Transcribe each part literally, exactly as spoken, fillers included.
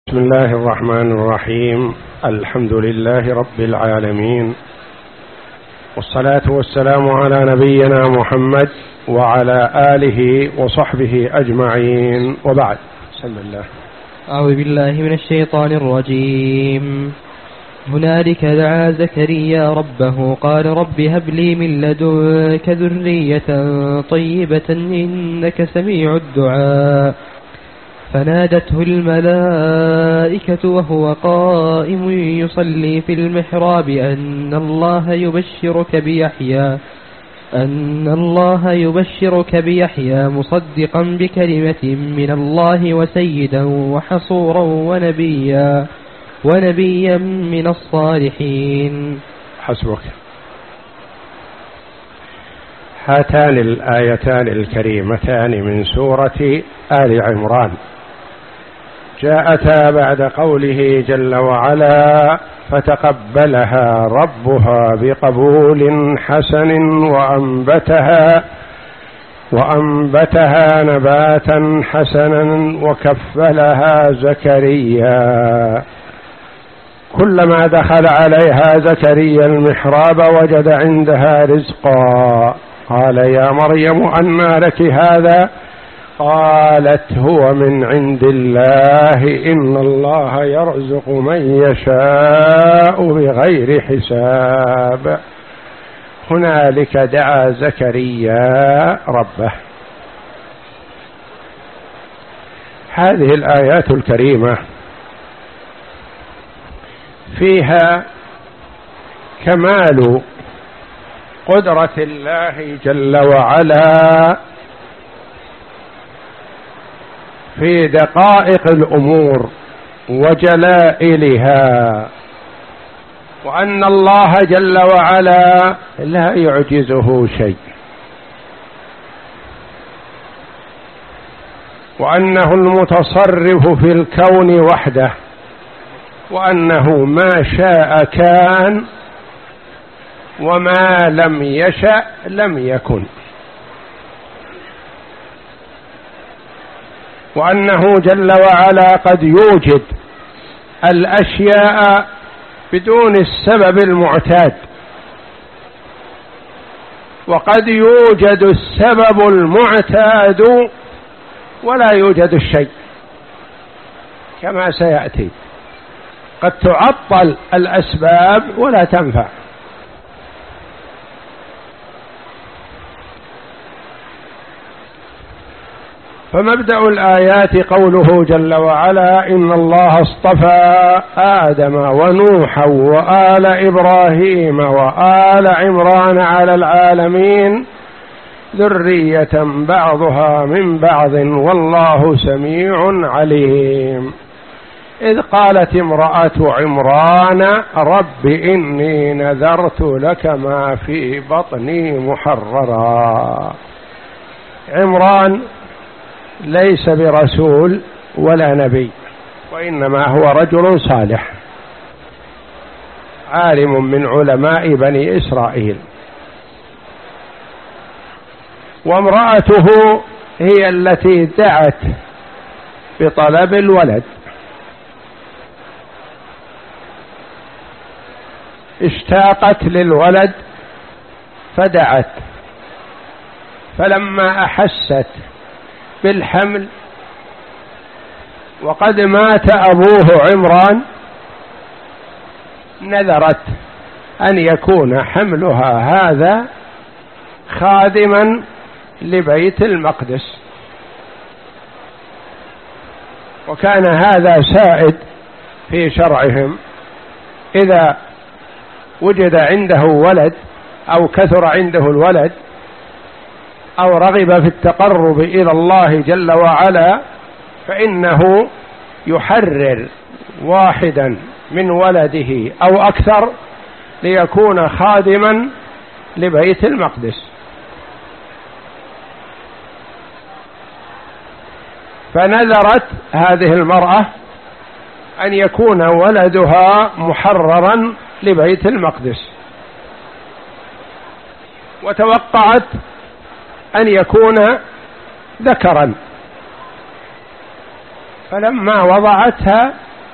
بسم الله الرحمن الرحيم. الحمد لله رب العالمين، والصلاة والسلام على نبينا محمد وعلى آله وصحبه أجمعين، وبعد. بسم الله. أعوذ بالله من الشيطان الرجيم. هنالك دعا زكريا ربه قال رب هب لي من لدنك ذرية طيبة إنك سميع الدعاء. فنادته الملائكة وهو قائم يصلي في المحراب أن الله يبشرك بيحيى أن الله يبشرك بيحيى مصدقا بكلمة من الله وسيدا وحصورا ونبيا ونبيا من الصالحين. حسبك. هاتان الآيتان الكريمتان من سورة آل عمران جاءتا بعد قوله جل وعلا فتقبلها ربها بقبول حسن وأنبتها وأنبتها نباتا حسنا وكفلها زكريا. كلما دخل عليها زكريا المحراب وجد عندها رزقا قال يا مريم أنى لك هذا؟ قالت هو من عند الله إن الله يرزق من يشاء بغير حساب. هنالك دعا زكريا ربه. هذه الآيات الكريمة فيها كمال قدرة الله جل وعلا في دقائق الأمور وجلائلها، وأن الله جل وعلا لا يعجزه شيء، وأنه المتصرف في الكون وحده، وأنه ما شاء كان وما لم يشأ لم يكن، وأنه جل وعلا قد يوجد الأشياء بدون السبب المعتاد، وقد يوجد السبب المعتاد ولا يوجد الشيء كما سيأتي. قد تعطل الأسباب ولا تنفع. فمبدأ الآيات قوله جل وعلا إن الله اصطفى آدم ونوحا وآل إبراهيم وآل عمران على العالمين ذرية بعضها من بعض والله سميع عليم. إذ قالت امرأة عمران رب إني نذرت لك ما في بطني محررا. عمران ليس برسول ولا نبي، وإنما هو رجل صالح عالم من علماء بني إسرائيل، وامرأته هي التي دعت بطلب الولد. اشتاقت للولد فدعت، فلما أحست بالحمل وقد مات أبوه عمران نذرت أن يكون حملها هذا خادما لبيت المقدس، وكان هذا سائد في شرعهم. إذا وجد عنده ولد أو كثر عنده الولد أو رغب في التقرب إلى الله جل وعلا فإنه يحرر واحدا من ولده أو أكثر ليكون خادما لبيت المقدس. فنذرت هذه المرأة أن يكون ولدها محررا لبيت المقدس، وتوقعت أن يكون ذكرا، فلما وضعتها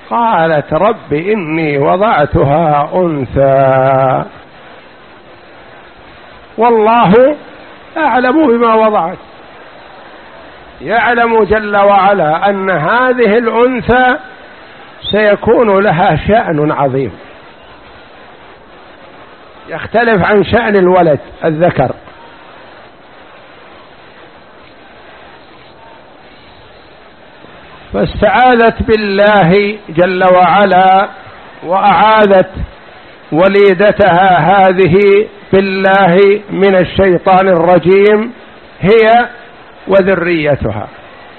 قالت رب إني وضعتها أنثى والله أعلم بما وضعت. يعلم جل وعلا أن هذه الأنثى سيكون لها شأن عظيم يختلف عن شأن الولد الذكر. فاستعاذت بالله جل وعلا وأعاذت وليدتها هذه بالله من الشيطان الرجيم هي وذريتها،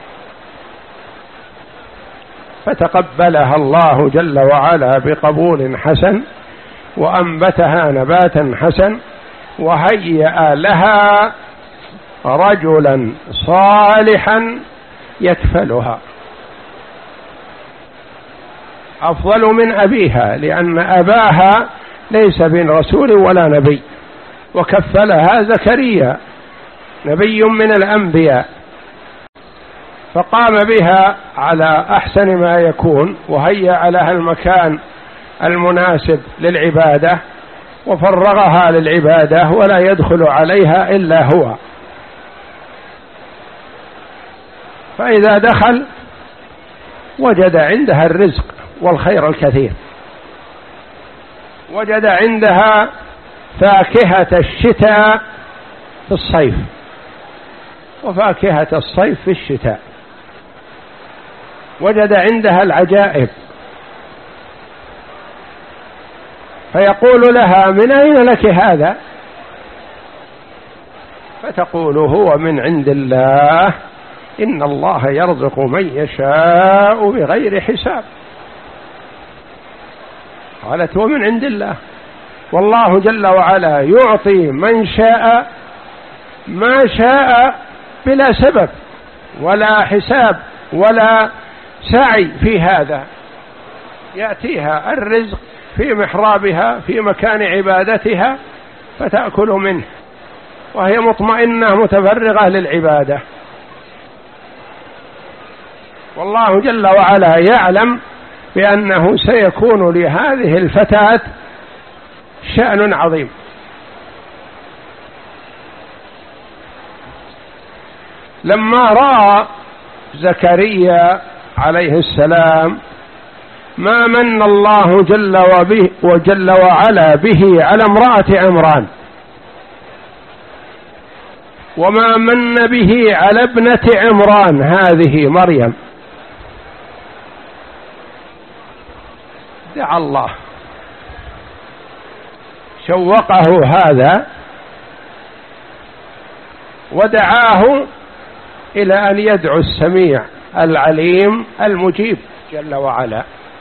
فتقبلها الله جل وعلا بقبول حسن وأنبتها نباتا حسن وهيأ لها رجلا صالحا يكفلها أفضل من أبيها، لأن أباها ليس بن رسول ولا نبي، وكفلها زكريا نبي من الأنبياء، فقام بها على أحسن ما يكون وهيأ لها المكان المناسب للعبادة وفرغها للعبادة ولا يدخل عليها إلا هو. فإذا دخل وجد عندها الرزق والخير الكثير، وجد عندها فاكهة الشتاء في الصيف وفاكهة الصيف في الشتاء، وجد عندها العجائب. فيقول لها من أين لك هذا؟ فتقول هو من عند الله إن الله يرزق من يشاء بغير حساب. قالت ومن عند الله، والله جل وعلا يعطي من شاء ما شاء بلا سبب ولا حساب ولا سعي في هذا، يأتيها الرزق في محرابها في مكان عبادتها فتأكل منه وهي مطمئنة متفرغة للعبادة. والله جل وعلا يعلم بأنه سيكون لهذه الفتاة شأن عظيم. لما رأى زكريا عليه السلام ما من الله جل وبه وجل وعلا به على امرأة عمران وما من به على ابنة عمران هذه مريم، دعا الله، شوقه هذا ودعاه إلى أن يدعو السميع العليم المجيب جل وعلا.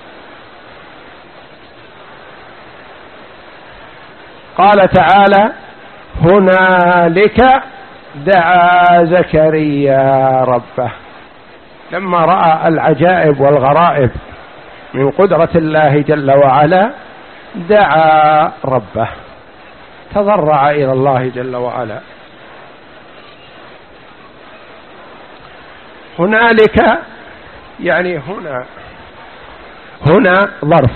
قال تعالى هنالك دعا زكريا ربه، لما رأى العجائب والغرائب من قدرة الله جل وعلا دعا ربه، تضرع إلى الله جل وعلا. هنالك يعني هنا، هنا ظرف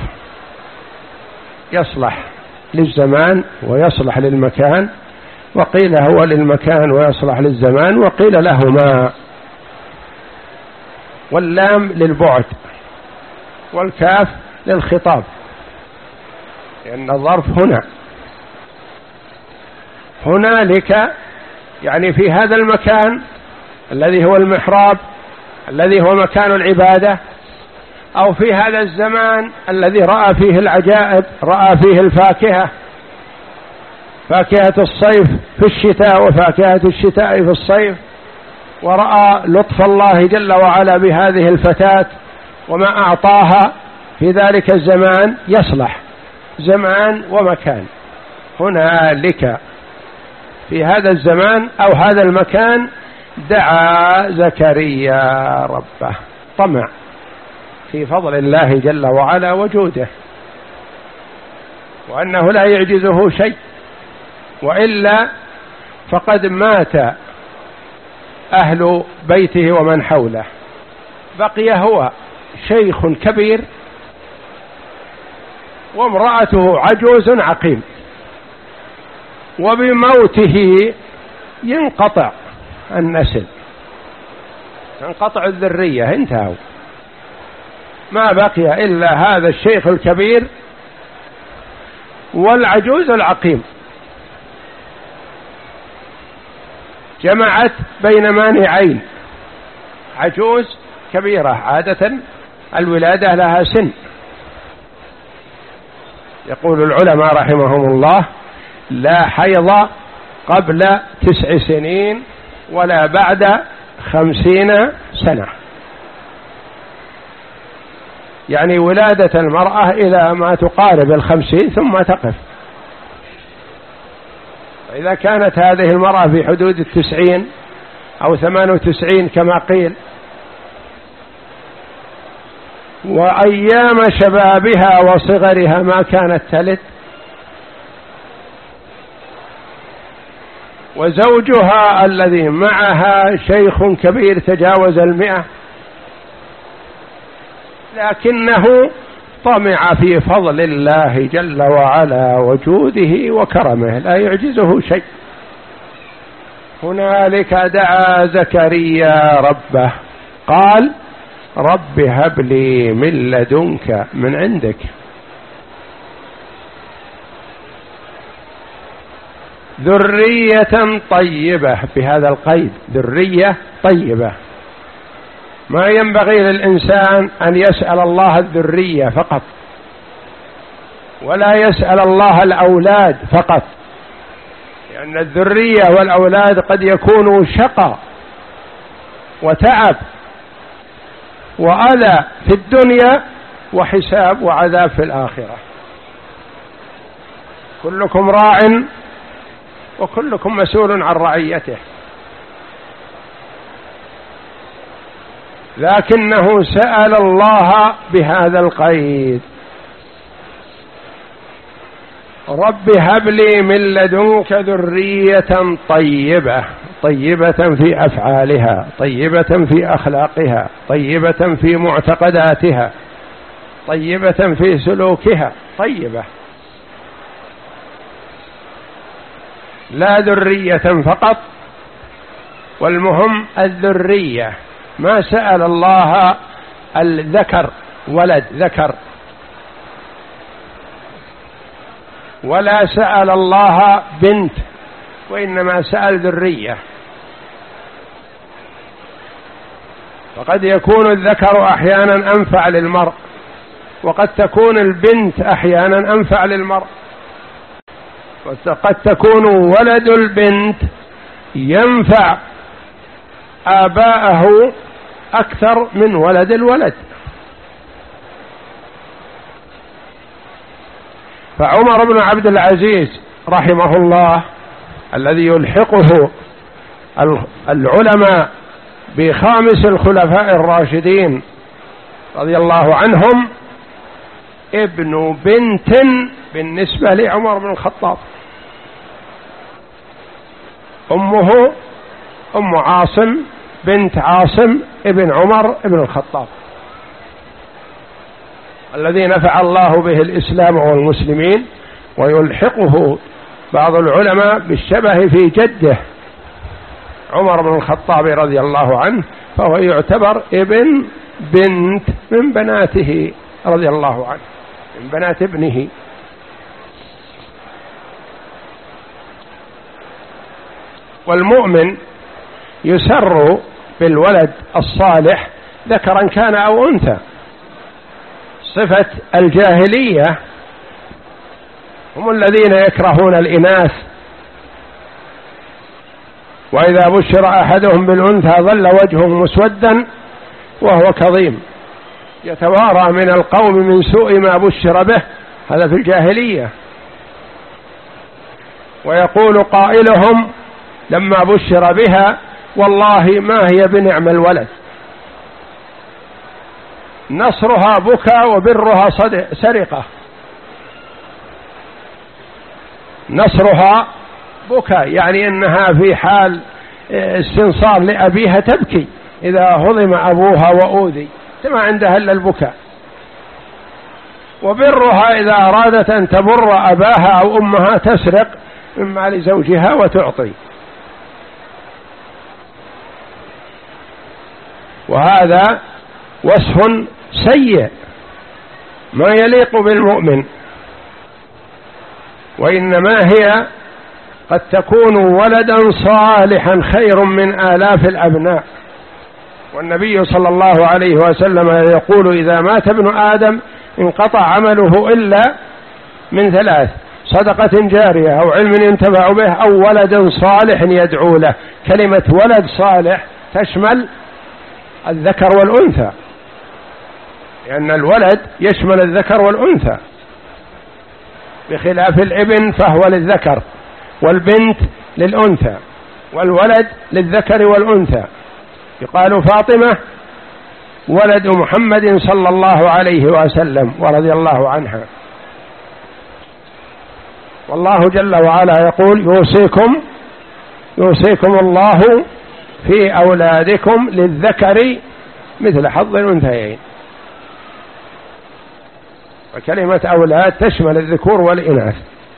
يصلح للزمان ويصلح للمكان، وقيل هو للمكان ويصلح للزمان، وقيل لهما، واللام للبعد والكاف للخطاب، لأن الظرف هنا. هنالك يعني في هذا المكان الذي هو المحراب الذي هو مكان العبادة، أو في هذا الزمان الذي رأى فيه العجائب، رأى فيه الفاكهة، فاكهة الصيف في الشتاء وفاكهة الشتاء في الصيف، ورأى لطف الله جل وعلا بهذه الفتاة وما أعطاها في ذلك الزمان، يصلح زمان ومكان. هنالك في هذا الزمان أو هذا المكان دعا زكريا ربه، طمع في فضل الله جل وعلا وجوده، وأنه لا يعجزه شيء، وإلا فقد مات أهل بيته ومن حوله، بقي هو شيخ كبير وامرأته عجوز عقيم، وبموته ينقطع النسل، تنقطع الذرية، انتهوا، ما بقي إلا هذا الشيخ الكبير والعجوز العقيم. جمعت بين مانعين، عجوز كبيرة، عادة الولادة لها سن، يقول العلماء رحمهم الله: لا حيض قبل تسع سنين ولا بعد خمسين سنة، يعني ولادة المرأة إلى ما تقارب الخمسين ثم تقف. إذا كانت هذه المرأة في حدود التسعين أو ثمان وتسعين كما قيل، وأيام شبابها وصغرها ما كانت تلد، وزوجها الذي معها شيخ كبير تجاوز المئة، لكنه طمع في فضل الله جل وعلا وجوده وكرمه، لا يعجزه شيء. هنالك دعا زكريا ربه قال: رب هب لي من لدنك، من عندك، ذرية طيبة، بهذا القيد، ذرية طيبة. ما ينبغي للإنسان أن يسأل الله الذرية فقط، ولا يسأل الله الأولاد فقط، لأن الذرية والأولاد قد يكونوا شقى وتعب وأذى في الدنيا وحساب وعذاب في الآخرة. كلكم راع وكلكم مسؤول عن رعيته، لكنه سأل الله بهذا القيد: رب هب لي من لدنك ذرية طيبة، طيبة في أفعالها، طيبة في أخلاقها، طيبة في معتقداتها، طيبة في سلوكها، طيبة، لا ذرية فقط، والمهم الذرية. ما سأل الله الذكر، ولد ذكر، ولا سأل الله بنت، وإنما سأل ذرية. وقد يكون الذكر أحيانا أنفع للمرء، وقد تكون البنت أحيانا أنفع للمرء، وقد تكون ولد البنت ينفع آباءه أكثر من ولد الولد. فعمر بن عبد العزيز رحمه الله الذي يلحقه العلماء بخامس الخلفاء الراشدين رضي الله عنهم، ابن بنت بالنسبة لعمر بن الخطاب، أمه أم عاصم بنت عاصم ابن عمر ابن الخطاب، الذي نفع الله به الإسلام والمسلمين. ويلحقه بعض العلماء بالشبه في جده عمر بن الخطاب رضي الله عنه، فهو يعتبر ابن بنت من بناته رضي الله عنه، من بنات ابنه. والمؤمن يسر بالولد الصالح ذكرا كان أو أنثى. صفة الجاهلية هم الذين يكرهون الإناث، وإذا بشر أحدهم بالأنثى ظل وجهه مسودا وهو كظيم يتوارى من القوم من سوء ما بشر به، هذا في الجاهلية. ويقول قائلهم لما بشر بها: والله ما هي بنعم الولد، نصرها بكى وبرها سرقة. نصرها بكى يعني أنها في حال استنصار لأبيها تبكي إذا هضم أبوها وأوذي، ما عندها إلا البكاء. وبرها إذا أرادت أن تبر أباها أو أمها تسرق من مال زوجها وتعطي. وهذا وصف سيء ما يليق بالمؤمن، وإنما هي قد تكون ولدا صالحا خير من آلاف الأبناء. والنبي صلى الله عليه وسلم يقول إذا مات ابن آدم انقطع عمله إلا من ثلاث: صدقة جارية أو علم ينتفع به أو ولد صالح يدعو له. كلمة ولد صالح تشمل الذكر والأنثى، لأن الولد يشمل الذكر والأنثى، بخلاف الابن فهو للذكر والبنت للأنثى والولد للذكر والأنثى. يقال فاطمة ولد محمد صلى الله عليه وسلم ورضي الله عنها. والله جل وعلا يقول يوصيكم يوصيكم الله في أولادكم للذكر مثل حظ الأنثيين. وكلمة أولاد تشمل الذكور والإناث.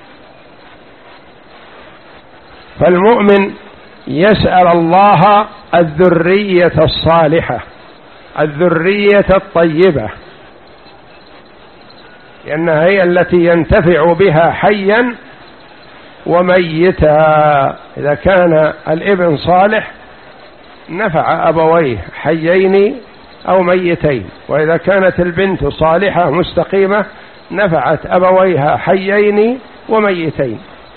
فالمؤمن يسأل الله الذرية الصالحة، الذرية الطيبة، لأنها هي التي ينتفع بها حيا وميتا. إذا كان الابن صالح نفع أبويه حيين أو ميتين، وإذا كانت البنت صالحة مستقيمة نفعت أبويها حيين وميتين.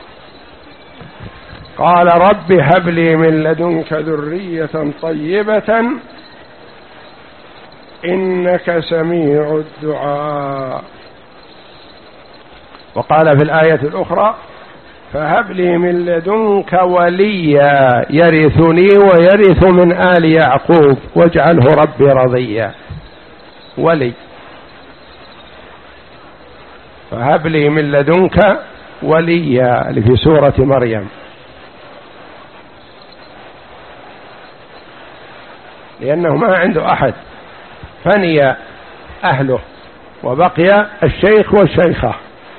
قال رب هب لي من لدنك ذرية طيبة إنك سميع الدعاء. وقال في الآية الأخرى فهب لي من لدنك وليا يرثني ويرث من آل يعقوب واجعله ربي رضيا. ولي، فهب لي من لدنك وليا اللي في سورة مريم، لأنه ما عنده أحد، فني أهله وبقي الشيخ والشيخة.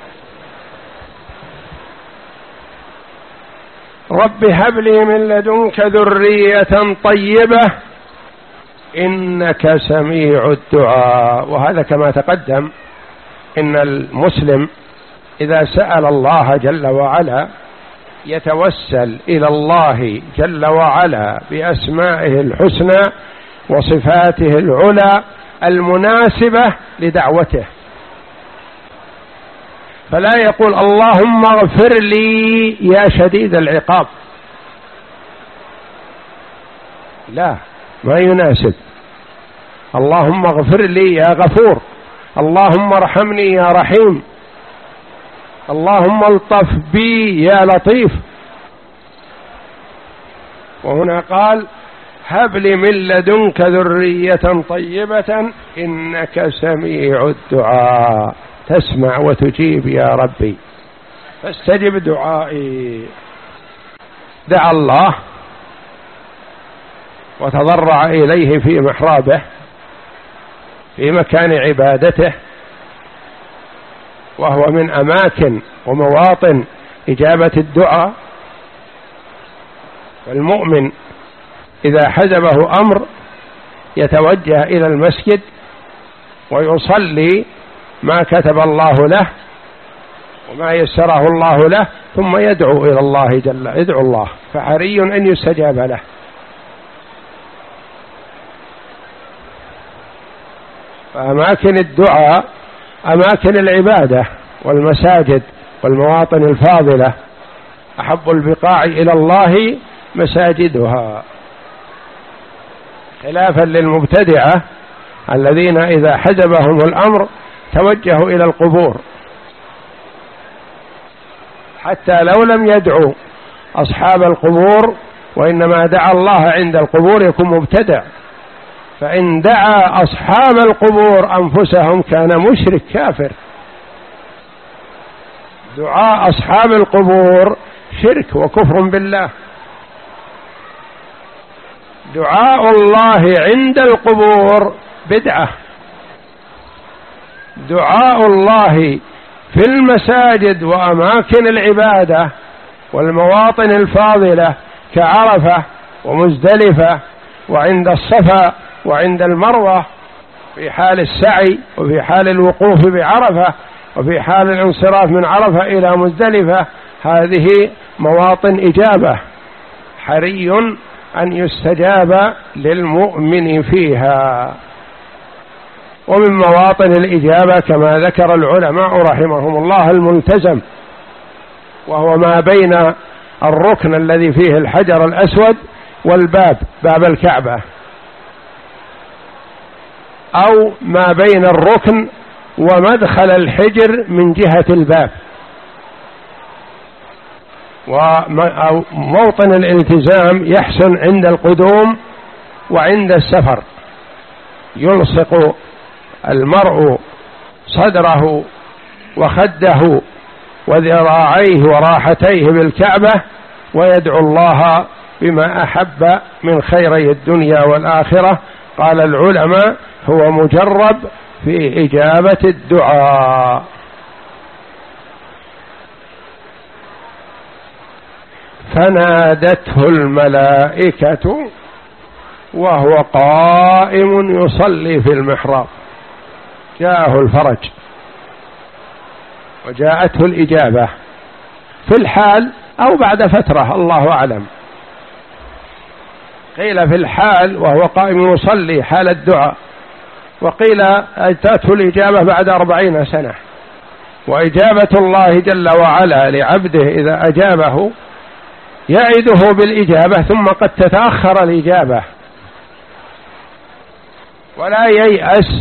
رب هب لي من لدنك ذرية طيبة إنك سميع الدعاء. وهذا كما تقدم إن المسلم إذا سأل الله جل وعلا يتوسل إلى الله جل وعلا بأسمائه الحسنى وصفاته العلى المناسبة لدعوته، فلا يقول اللهم اغفر لي يا شديد العقاب، لا، ما يناسب. اللهم اغفر لي يا غفور، اللهم ارحمني يا رحيم، اللهم الطف بي يا لطيف. وهنا قال هب لي من لدنك ذرية طيبة إنك سميع الدعاء، تسمع وتجيب يا ربي، فاستجب دعائي. دعا الله وتضرع إليه في محرابه في مكان عبادته، وهو من أماكن ومواطن إجابة الدعاء. والمؤمن إذا حزبه أمر يتوجه إلى المسجد ويصلي ما كتب الله له وما يسره الله له، ثم يدعو إلى الله جل يدعو الله، فحري أن يستجاب له. فأماكن الدعاء أماكن العبادة والمساجد والمواطن الفاضلة، أحب البقاع إلى الله مساجدها، خلافا للمبتدعة الذين إذا حجبهم الأمر توجهوا إلى القبور، حتى لو لم يدعوا أصحاب القبور وإنما دعا الله عند القبور يكون مبتدع. فإن دعا أصحاب القبور أنفسهم كان مشرك كافر. دعاء أصحاب القبور شرك وكفر بالله. دعاء الله عند القبور بدعة. دعاء الله في المساجد وأماكن العبادة والمواطن الفاضلة كعرفة ومزدلفة وعند الصفا وعند المروة في حال السعي وفي حال الوقوف بعرفة وفي حال الانصراف من عرفة إلى مزدلفة، هذه مواطن إجابة حري أن يستجاب للمؤمن فيها. ومن مواطن الإجابة كما ذكر العلماء رحمهم الله الملتزم، وهو ما بين الركن الذي فيه الحجر الأسود والباب، باب الكعبة، أو ما بين الركن ومدخل الحجر من جهة الباب. وموطن الالتزام يحسن عند القدوم وعند السفر، يلصق المرء صدره وخده وذراعيه وراحتيه بالكعبة ويدعو الله بما أحب من خيري الدنيا والآخرة. قال العلماء هو مجرب في إجابة الدعاء. فنادته الملائكة وهو قائم يصلي في المحراب، جاءه الفرج وجاءته الإجابة في الحال أو بعد فترة، الله أعلم. قيل في الحال وهو قائم يصلي حال الدعاء، وقيل أتته الإجابة بعد أربعين سنة. وإجابة الله جل وعلا لعبده إذا أجابه يعده بالإجابة، ثم قد تتأخر الإجابة، ولا ييأس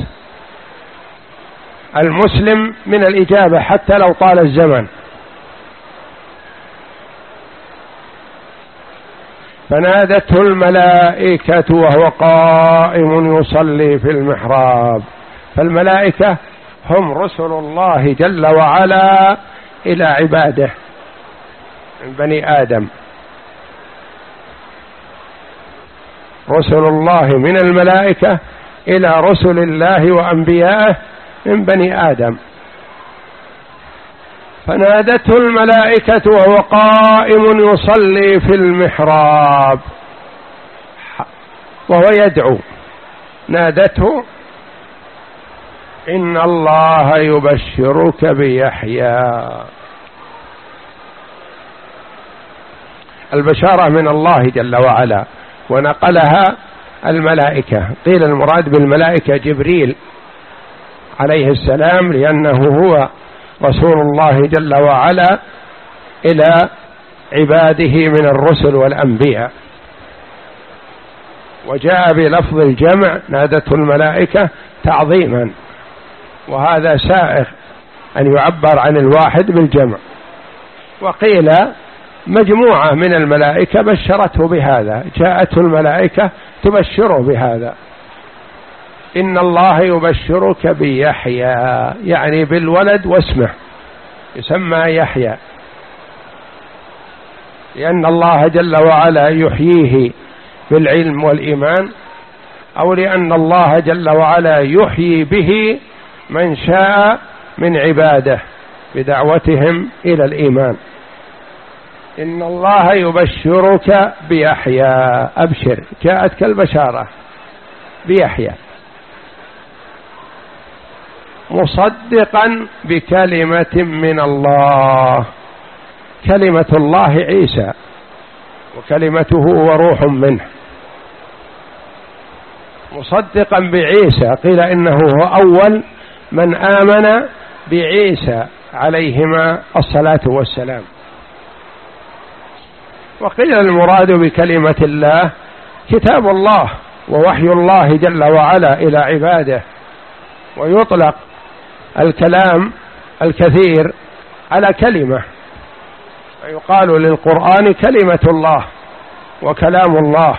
المسلم من الإجابة حتى لو طال الزمن. فنادته الملائكة وهو قائم يصلي في المحراب. فالملائكة هم رسل الله جل وعلا إلى عباده من بني آدم، رسل الله من الملائكة إلى رسل الله وأنبيائه من بني آدم. فنادته الملائكة وهو قائم يصلي في المحراب وهو يدعو، نادته إن الله يبشرك بيحيى. البشارة من الله جل وعلا، ونقلها الملائكة. قيل المراد بالملائكة جبريل عليه السلام، لأنه هو رسول الله جل وعلا إلى عباده من الرسل والأنبياء. وجاء بلفظ الجمع نادته الملائكة تعظيما، وهذا سائغ أن يعبر عن الواحد بالجمع. وقيل مجموعة من الملائكة بشرته بهذا، جاءته الملائكة تبشره بهذا، إن الله يبشرك بيحيى، يعني بالولد واسمه، يسمى يحيى، لأن الله جل وعلا يحييه بالعلم والإيمان، أو لأن الله جل وعلا يحيي به من شاء من عباده بدعوتهم إلى الإيمان. إن الله يبشرك بيحيى، أبشر، جاءت كالبشارة بيحيى، مصدقا بكلمة من الله. كلمة الله عيسى، وكلمته وروح منه، مصدقا بعيسى. قيل إنه هو أول من آمن بعيسى عليهما الصلاة والسلام. وقيل المراد بكلمة الله كتاب الله ووحي الله جل وعلا إلى عباده. ويطلق الكلام الكثير على كلمة، فيقال للقرآن كلمة الله وكلام الله.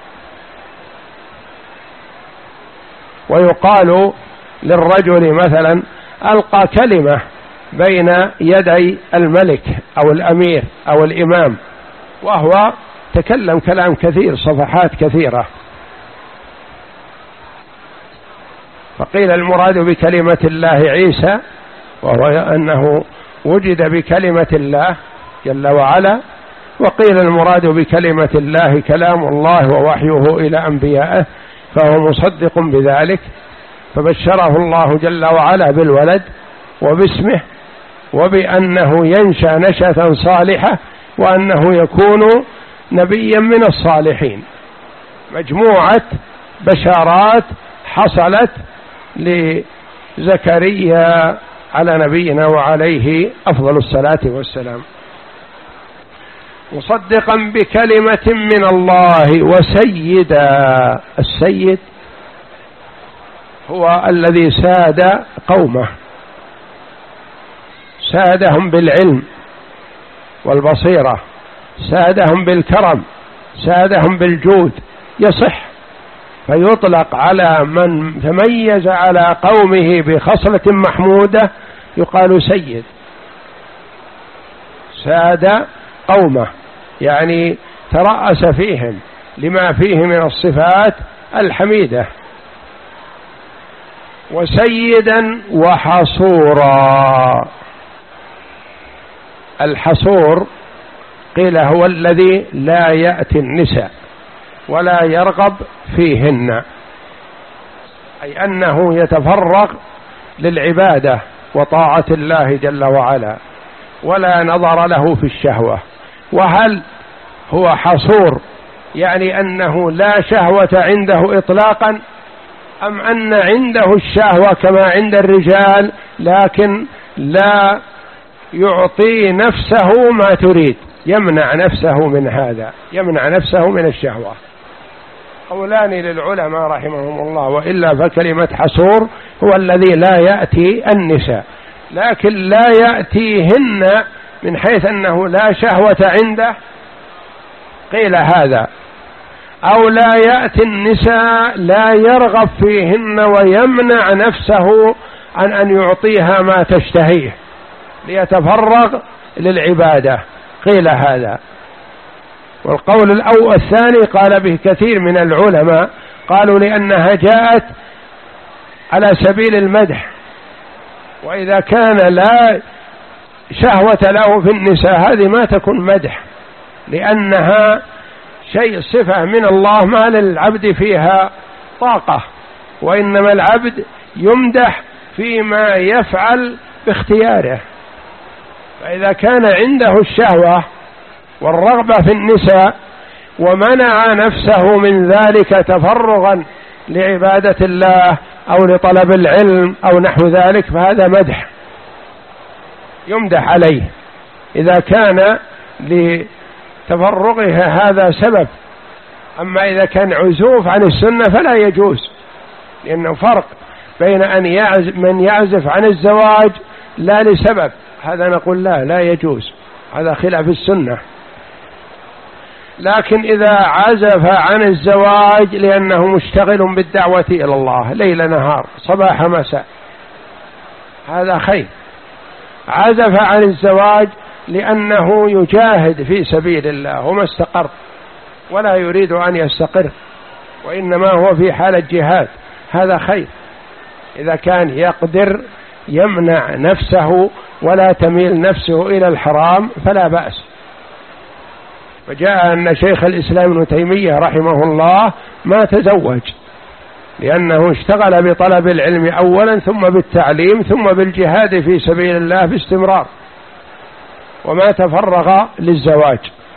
ويقال للرجل مثلا ألقى كلمة بين يدي الملك أو الأمير أو الإمام، وهو تكلم كلام كثير، صفحات كثيرة. فقيل المراد بكلمة الله عيسى، وهو أنه وجد بكلمة الله جل وعلا، وقيل المراد بكلمة الله كلام الله ووحيه إلى أنبيائه، فهو مصدق بذلك، فبشره الله جل وعلا بالولد وباسمه وبأنه ينشأ نشأة صالحة وأنه يكون نبيا من الصالحين. مجموعة بشارات حصلت لزكريا على نبينا وعليه أفضل الصلاة والسلام، مصدقا بكلمة من الله وسيدا. السيد هو الذي ساد قومه، سادهم بالعلم والبصيرة، سادهم بالكرم، سادهم بالجود، يصح فيطلق على من تميز على قومه بخصلة محمودة يقال سيد. ساد قومه يعني ترأس فيهم لما فيه من الصفات الحميدة. وسيدا وحصورا. الحصور قيل هو الذي لا يأتي النساء ولا يرغب فيهن، أي أنه يتفرغ للعبادة وطاعة الله جل وعلا ولا نظر له في الشهوة. وهل هو حصور يعني أنه لا شهوة عنده إطلاقا، أم أن عنده الشهوة كما عند الرجال لكن لا يعطي نفسه ما تريد، يمنع نفسه من هذا، يمنع نفسه من الشهوة؟ قولان للعلماء رحمهم الله، وإلا فكلمة حصور هو الذي لا يأتي النساء لكن لا يأتيهن من حيث أنه لا شهوة عنده، قيل هذا. أو لا يأتي النساء لا يرغب فيهن ويمنع نفسه عن أن يعطيها ما تشتهيه ليتفرغ للعبادة، قيل هذا. والقول الأول الثاني قال به كثير من العلماء، قالوا لأنها جاءت على سبيل المدح، وإذا كان لا شهوة له في النساء هذه ما تكون مدح، لأنها شيء صفة من الله ما للعبد فيها طاقة، وإنما العبد يمدح فيما يفعل باختياره. فإذا كان عنده الشهوة والرغبة في النساء ومنع نفسه من ذلك تفرغا لعبادة الله أو لطلب العلم أو نحو ذلك، فهذا مدح يمدح عليه إذا كان لتفرغها هذا سبب. أما إذا كان عزوف عن السنة فلا يجوز، لأنه فرق بين أن يعزف من يعزف عن الزواج لا لسبب، هذا نقول لا لا يجوز، هذا خلاف السنة. لكن إذا عزف عن الزواج لأنه مشتغل بالدعوة إلى الله ليل نهار صباح مساء هذا خير. عزف عن الزواج لأنه يجاهد في سبيل الله وما استقر ولا يريد أن يستقر وإنما هو في حالة جهاد، هذا خير. إذا كان يقدر يمنع نفسه ولا تميل نفسه إلى الحرام فلا بأس. وجاء أن شيخ الإسلام ابن تيمية رحمه الله ما تزوج لأنه اشتغل بطلب العلم أولا ثم بالتعليم ثم بالجهاد في سبيل الله باستمرار وما تفرغ للزواج.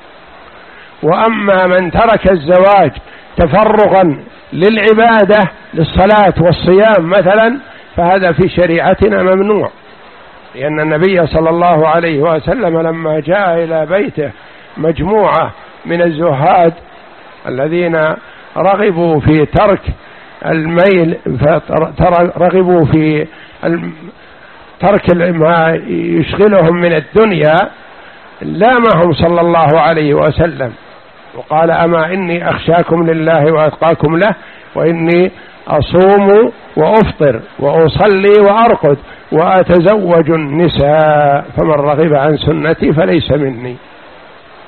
وأما من ترك الزواج تفرغا للعبادة للصلاة والصيام مثلا فهذا في شريعتنا ممنوع، لأن النبي صلى الله عليه وسلم لما جاء إلى بيته مجموعة من الزهاد الذين رغبوا في ترك الميل رغبوا في ترك ما يشغلهم من الدنيا، لامهم صلى الله عليه وسلم وقال أما إني أخشاكم لله وأتقاكم له وإني أصوم وأفطر وأصلي وأرقد وأتزوج النساء فمن رغب عن سنتي فليس مني.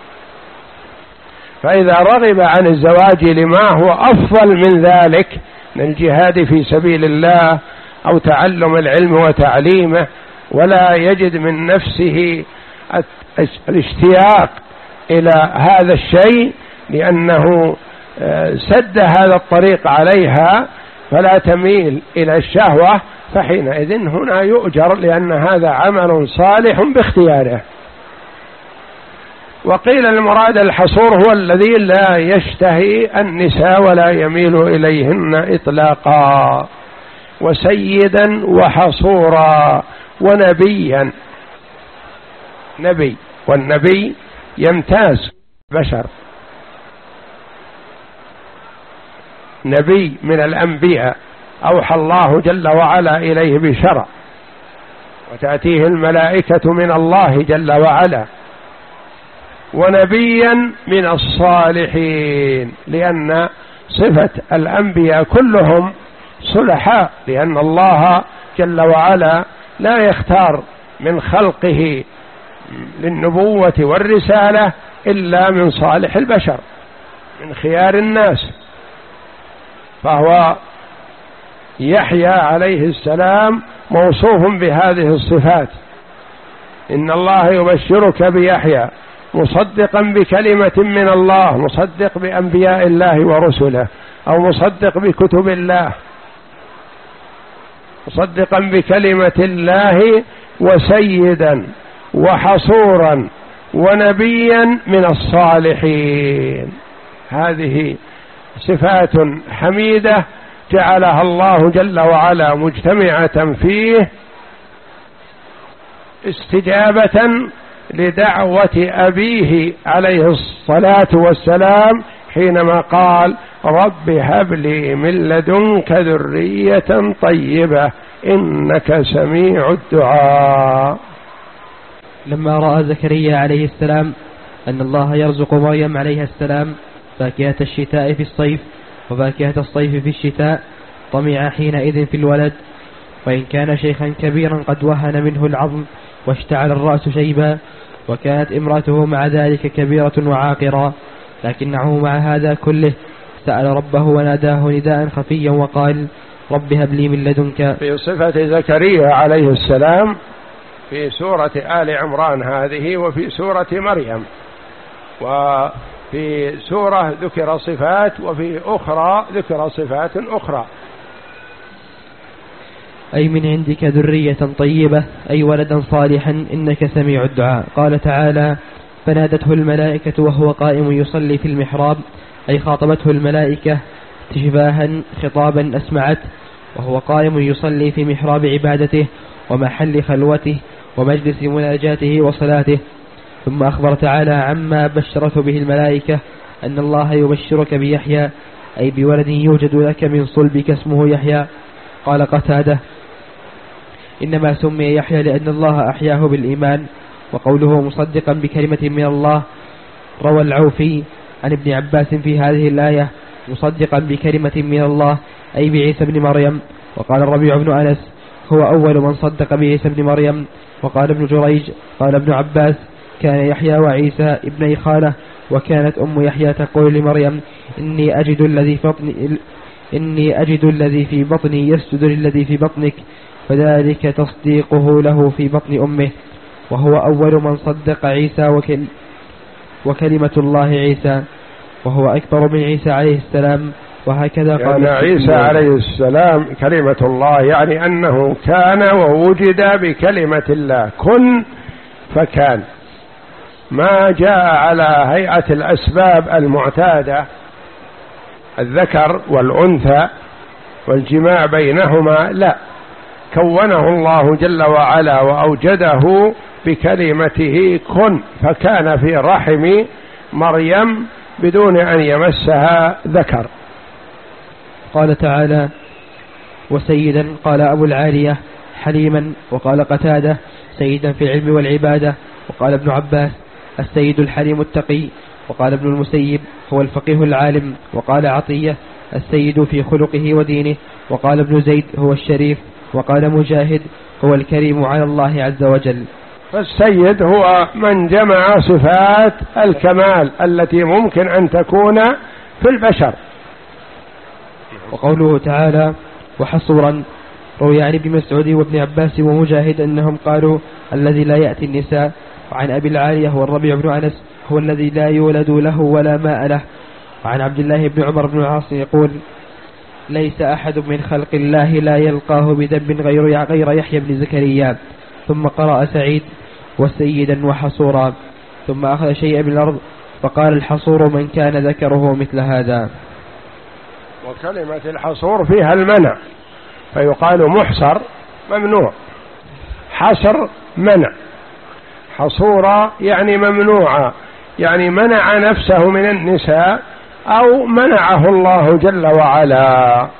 فإذا رغب عن الزواج لما هو أفضل من ذلك من الجهاد في سبيل الله أو تعلم العلم وتعليمه، ولا يجد من نفسه الاشتياق إلى هذا الشيء لأنه سد هذا الطريق عليها فلا تميل إلى الشهوة، فحينئذ هنا يؤجر لأن هذا عمل صالح باختياره. وقيل المراد الحصور هو الذي لا يشتهي النساء ولا يميل إليهن إطلاقا. وسيدا وحصورا ونبيا، نبي، والنبي يمتاز بشر، نبي من الأنبياء أوحى الله جل وعلا إليه بشرع، وتأتيه الملائكة من الله جل وعلا. ونبيا من الصالحين، لأن صفة الأنبياء كلهم صلحاء، لأن الله جل وعلا لا يختار من خلقه للنبوة والرسالة إلا من صالح البشر، من خيار الناس. فهو يحيى عليه السلام موصوف بهذه الصفات: إن الله يبشرك بيحيى مصدقا بكلمة من الله، مصدق بأنبياء الله ورسله، أو مصدق بكتب الله، مصدقا بكلمة الله، وسيدا وحصورا ونبيا من الصالحين. هذه صفات حميدة جعلها الله جل وعلا مجتمعة فيه استجابة لدعوة أبيه عليه الصلاة والسلام حينما قال: رب هب لي من لدنك ذرية طيبة إنك سميع الدعاء. لما رأى زكريا عليه السلام أن الله يرزق مريم عليها السلام فاكهة الشتاء في الصيف وفاكهة الصيف في الشتاء، طمع حينئذ في الولد، وإن كان شيخا كبيرا قد وهن منه العظم واشتعل الرأس شيبا، وكانت امرأته مع ذلك كبيرة وعاقرا، لكنه مع هذا كله سأل ربه وناداه نداء خفيا وقال: رب هب لي من لدنك. في صفة زكريا عليه السلام في سورة آل عمران هذه، وفي سورة مريم، وفي سورة ذكر صفات وفي أخرى ذكر صفات أخرى. أي من عندك ذرية طيبة، أي ولدا صالحا إنك سميع الدعاء. قال تعالى: فنادته الملائكة وهو قائم يصلي في المحراب، أي خاطبته الملائكة تشباها خطابا أسمعت وهو قائم يصلي في محراب عبادته ومحل خلوته ومجلس مناجاته وصلاته. ثم أخبر تعالى عما بشرته به الملائكة أن الله يبشرك بيحيى، أي بولد يوجد لك من صلبك اسمه يحيى. قال قتادة: إنما سمي يحيى لأن الله أحياه بالإيمان. وقوله مصدقا بكلمة من الله، روى العوفي عن ابن عباس في هذه الآية مصدقا بكلمة من الله أي بعيسى بن مريم. وقال الربيع بن أنس: هو أول من صدق بعيسى بن مريم. وقال ابن جريج: قال ابن عباس: كان يحيى وعيسى ابني خالة، وكانت أم يحيى تقول لمريم: إني أجد الذي في بطني إني أجد الذي في بطني يسجد للذي في بطنك، فذلك تصديقه له في بطن أمه. وهو أول من صدق عيسى وكل وكلمة الله عيسى، وهو أكبر من عيسى عليه السلام. وهكذا قال يعني عيسى عليه السلام كلمة الله، يعني أنه كان ووجد بكلمة الله، كن فكان، ما جاء على هيئة الأسباب المعتادة، الذكر والأنثى والجماع بينهما، لا، كونه الله جل وعلا وأوجده بكلمته كن، فكان في رحم مريم بدون أن يمسها ذكر. قال تعالى: وسيدا. قال أبو العالية: حليما. وقال قتادة: سيدا في العلم والعبادة. وقال ابن عباس: السيد الحليم التقي. وقال ابن المسيب: هو الفقيه العالم. وقال عطية: السيد في خلقه ودينه. وقال ابن زيد: هو الشريف. وقال مجاهد: هو الكريم على الله عز وجل. فالسيد هو من جمع صفات الكمال التي ممكن أن تكون في البشر، وقوله تعالى وحصورا روي عن ابن مسعود وابن عباس ومجاهد أنهم قالوا الذي لا يأتي النساء. وعن أبي العالية والربيع بن أنس هو الذي لا يولد له ولا ماء له. وعن عبد الله بن عمر بن العاص يقول ليس أحد من خلق الله لا يلقاه بذنب غير غير يحيى بن زكريا. ثم قرأ سعيد وسيدا وحصورا ثم أخذ شيئا من الأرض فقال الحصور من كان ذكره مثل هذا. وكلمة الحصور فيها المنع فيقال محصر ممنوع، حصر منع، حصورا يعني ممنوعا، يعني منع نفسه من النساء أو منعه الله جل وعلا.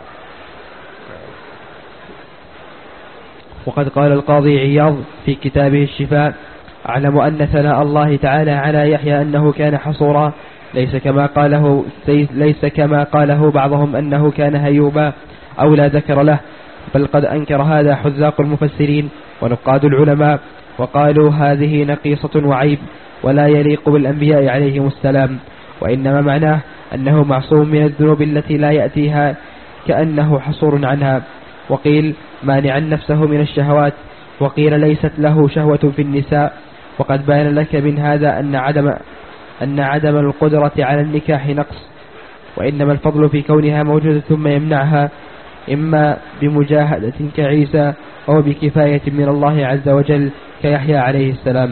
وقد قال القاضي عياض في كتابه الشفاء أعلم أن ثناء الله تعالى على يحيى أنه كان حصورا ليس كما قاله ليس كما قاله بعضهم أنه كان هيوبا أو لا ذكر له، بل قد أنكر هذا حذاق المفسرين ونقاد العلماء وقالوا هذه نقيصة وعيب ولا يليق بالأنبياء عليهم السلام، وإنما معناه أنه معصوم من الذنوب التي لا يأتيها كأنه حصور عنها. وقيل مانعا نفسه من الشهوات، وقيل ليست له شهوة في النساء. وقد بان لك من هذا أن عدم أن عدم القدرة على النكاح نقص، وإنما الفضل في كونها موجودة ثم يمنعها إما بمجاهدة كعيسى أو بكفاية من الله عز وجل كيحيى عليه السلام.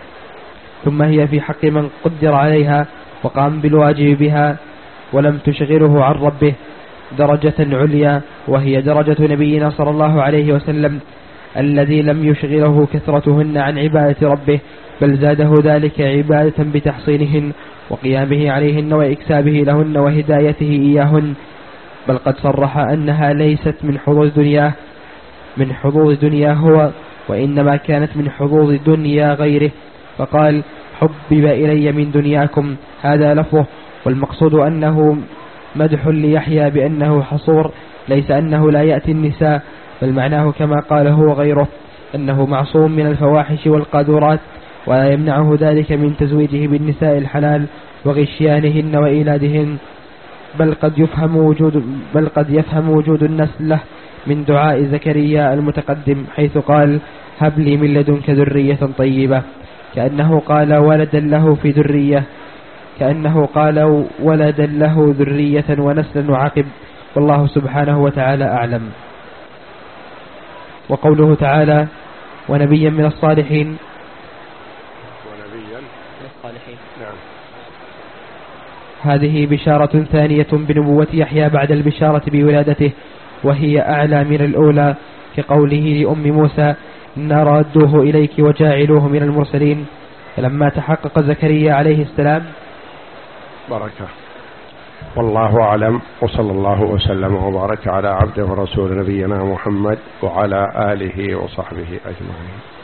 ثم هي في حق من قدر عليها وقام بالواجب بها ولم تشغله عن ربه درجة عليا، وهي درجة نبينا صلى الله عليه وسلم الذي لم يشغله كثرتهن عن عبادة ربه، بل زاده ذلك عبادة بتحصينهن وقيامه عليهن وإكسابه لهن وهدايته إياهن. بل قد صرح أنها ليست من حظوظ دنياه من حظوظ دنيا هو، وإنما كانت من حظوظ دنيا غيره، فقال حبب إلي من دنياكم، هذا لفظه. والمقصود أنه مدح ليحيى بأنه حصور، ليس أنه لا يأتي النساء، بل معناه كما قال هو غيره أنه معصوم من الفواحش والقاذورات، ولا يمنعه ذلك من تزويجه بالنساء الحلال وغشيانهن وإيلادهن. بل قد يفهم وجود بل قد يفهم وجود النسل له من دعاء زكريا المتقدم، حيث قال هب لي من لدنك ذرية طيبة، كأنه قال ولدا له في ذرية كأنه قال ولدا له ذرية ونسلا وعقب، والله سبحانه وتعالى أعلم. وقوله تعالى ونبيا من الصالحين ونبيا من الصالحين نعم. هذه بشارة ثانية بنبوة يحيى بعد البشارة بولادته، وهي أعلى من الأولى، كقوله لأم موسى إنا رادوه إليك وجاعلوه من المرسلين. فلما تحقق زكريا عليه السلام بركة. والله أعلم، وصلى الله وسلم وبارك على عبده ورسول نبينا محمد وعلى آله وصحبه أجمعين.